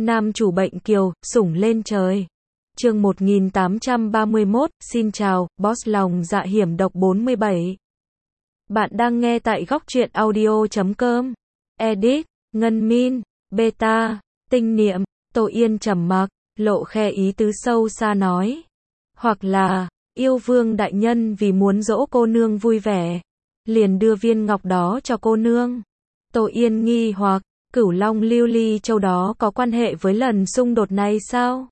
Nam chủ bệnh kiều, sủng lên trời. Chương 1831, xin chào, boss lòng dạ hiểm độc 47. Bạn đang nghe tại góc truyện audio.com. Edit, Ngân Min, Beta, Tinh Niệm, Tô Yên trầm mặc, lộ khe ý tứ sâu xa nói. Hoặc là, yêu vương đại nhân vì muốn dỗ cô nương vui vẻ, liền đưa viên ngọc đó cho cô nương. Tô Yên nghi hoặc, Cửu Long lưu ly châu đó có quan hệ với lần xung đột này sao?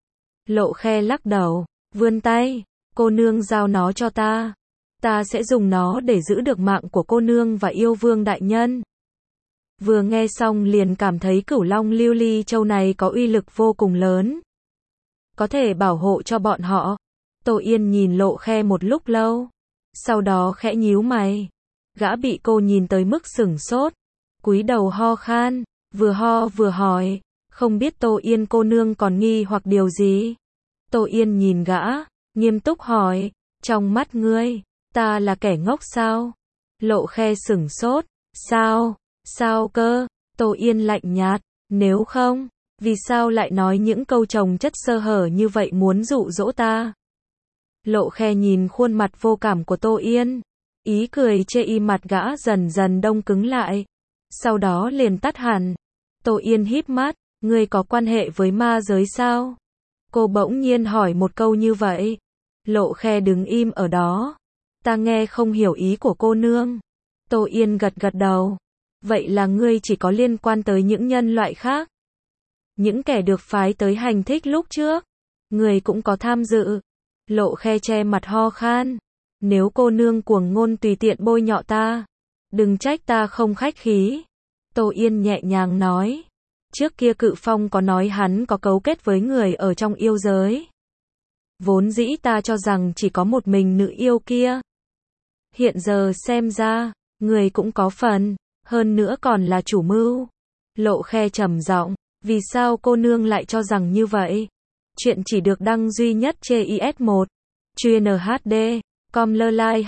Lộ khe lắc đầu, vươn tay, cô nương giao nó cho ta. Ta sẽ dùng nó để giữ được mạng của cô nương và yêu vương đại nhân. Vừa nghe xong liền cảm thấy Cửu Long lưu ly châu này có uy lực vô cùng lớn. Có thể bảo hộ cho bọn họ. Tô Yên nhìn lộ khe một lúc lâu. Sau đó khẽ nhíu mày. Gã bị cô nhìn tới mức sửng sốt. Cúi đầu ho khan, vừa ho vừa hỏi. Không biết Tô Yên cô nương còn nghi hoặc điều gì? Tô Yên nhìn gã, nghiêm túc hỏi. Trong mắt ngươi, ta là kẻ ngốc sao? Lộ khe sửng sốt. Sao? Sao cơ? Tô Yên lạnh nhạt. Nếu không, vì sao lại nói những câu chồng chất sơ hở như vậy muốn dụ dỗ ta? Lộ khe nhìn khuôn mặt vô cảm của Tô Yên. Ý cười chê y mặt gã dần dần đông cứng lại. Sau đó liền tắt hẳn. Tô Yên híp mắt. Ngươi có quan hệ với ma giới sao? Cô bỗng nhiên hỏi một câu như vậy. Lộ khe đứng im ở đó. Ta nghe không hiểu ý của cô nương. Tô Yên gật gật đầu. Vậy là ngươi chỉ có liên quan tới những nhân loại khác. Những kẻ được phái tới hành thích lúc trước. Ngươi cũng có tham dự. Lộ khe che mặt ho khan. Nếu cô nương cuồng ngôn tùy tiện bôi nhọ ta, đừng trách ta không khách khí. Tô Yên nhẹ nhàng nói. Trước kia Cự Phong có nói hắn có cấu kết với người ở trong yêu giới. Vốn dĩ ta cho rằng chỉ có một mình nữ yêu kia. Hiện giờ xem ra, người cũng có phần, hơn nữa còn là chủ mưu. Lộ khe trầm giọng, vì sao cô nương lại cho rằng như vậy? Chuyện chỉ được đăng duy nhất trên IS1, chuyên HD, com lơ lai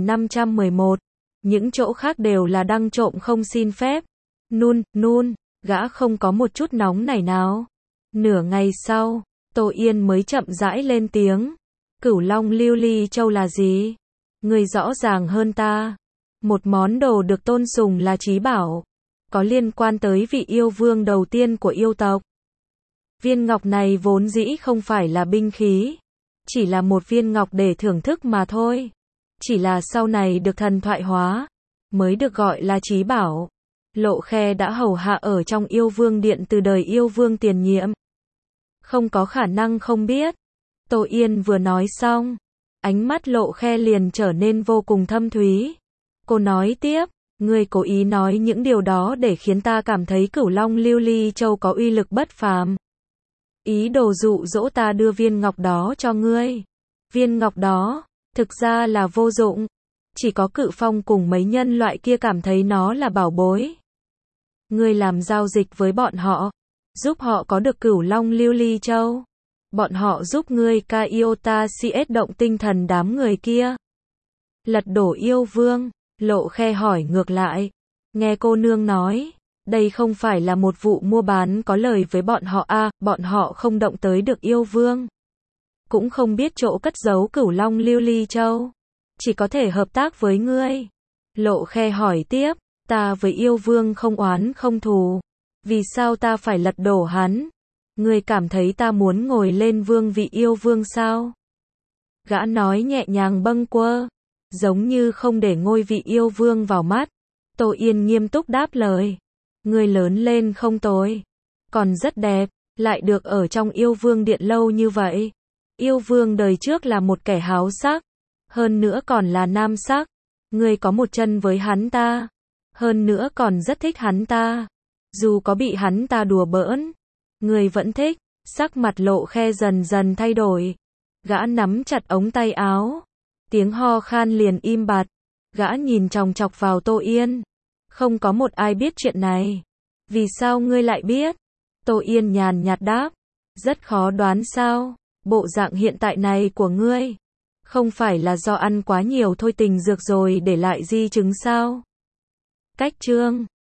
2511. Những chỗ khác đều là đăng trộm không xin phép. Nun. Gã không có một chút nóng nảy nào. Nửa ngày sau, Tô Yên mới chậm rãi lên tiếng. Cửu Long lưu ly châu là gì? Người rõ ràng hơn ta. Một món đồ được tôn sùng là chí bảo. Có liên quan tới vị yêu vương đầu tiên của yêu tộc. Viên ngọc này vốn dĩ không phải là binh khí. Chỉ là một viên ngọc để thưởng thức mà thôi. Chỉ là sau này được thần thoại hóa, mới được gọi là chí bảo. Lộ khe đã hầu hạ ở trong yêu vương điện từ đời yêu vương tiền nhiệm. Không có khả năng không biết. Tô Yên vừa nói xong, ánh mắt lộ khe liền trở nên vô cùng thâm thúy. Cô nói tiếp, ngươi cố ý nói những điều đó để khiến ta cảm thấy Cửu Long lưu ly châu có uy lực bất phàm. Ý đồ dụ dỗ ta đưa viên ngọc đó cho ngươi. Viên ngọc đó, thực ra là vô dụng. Chỉ có Cự Phong cùng mấy nhân loại kia cảm thấy nó là bảo bối. Ngươi làm giao dịch với bọn họ, giúp họ có được Cửu Long lưu ly châu. Bọn họ giúp ngươi Kaiota CS động tinh thần đám người kia. Lật đổ yêu vương, lộ khe hỏi ngược lại. Nghe cô nương nói, đây không phải là một vụ mua bán có lời với bọn họ à, bọn họ không động tới được yêu vương. Cũng không biết chỗ cất giấu Cửu Long lưu ly châu. Chỉ có thể hợp tác với ngươi. Lộ khe hỏi tiếp. Ta với yêu vương không oán không thù. Vì sao ta phải lật đổ hắn? Ngươi cảm thấy ta muốn ngồi lên vương vị yêu vương sao? Gã nói nhẹ nhàng bâng quơ, giống như không để ngôi vị yêu vương vào mắt. Tô Yên nghiêm túc đáp lời. Ngươi lớn lên không tồi, còn rất đẹp, lại được ở trong yêu vương điện lâu như vậy. Yêu vương đời trước là một kẻ háo sắc, hơn nữa còn là nam sắc. Ngươi có một chân với hắn ta. Hơn nữa còn rất thích hắn ta. Dù có bị hắn ta đùa bỡn, người vẫn thích. Sắc mặt lộ khe dần dần thay đổi. Gã nắm chặt ống tay áo. Tiếng ho khan liền im bặt. Gã nhìn chòng chọc vào Tô Yên. Không có một ai biết chuyện này. Vì sao ngươi lại biết? Tô Yên nhàn nhạt đáp. Rất khó đoán sao? Bộ dạng hiện tại này của ngươi, không phải là do ăn quá nhiều thôi tình dược rồi để lại di chứng sao? Cách chương